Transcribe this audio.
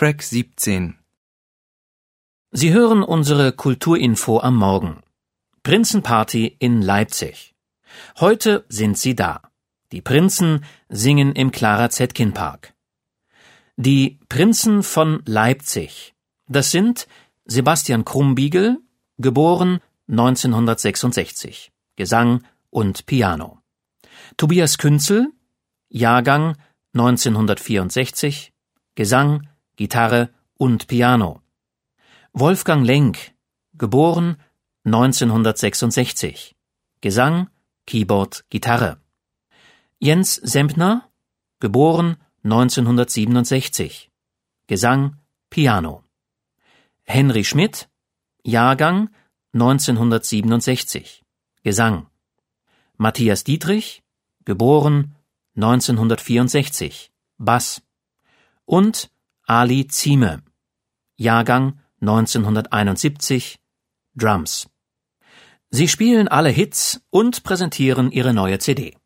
Track 17. Sie hören unsere Kulturinfo am Morgen. Prinzenparty in Leipzig. Heute sind sie da. Die Prinzen singen im Clara-Zetkin-Park. Die Prinzen von Leipzig. Das sind Sebastian Krumbiegel, geboren 1966, Gesang und Piano. Tobias Künzel, Jahrgang 1964, Gesang, Gitarre und Piano. Wolfgang Lenk, geboren 1966, Gesang, Keyboard, Gitarre. Jens Sempner, geboren 1967, Gesang, Piano. Henry Schmidt, Jahrgang 1967, Gesang. Matthias Dietrich, geboren 1964, Bass. Und Ali Zieme, Jahrgang 1971, Drums. Sie spielen alle Hits und präsentieren ihre neue CD.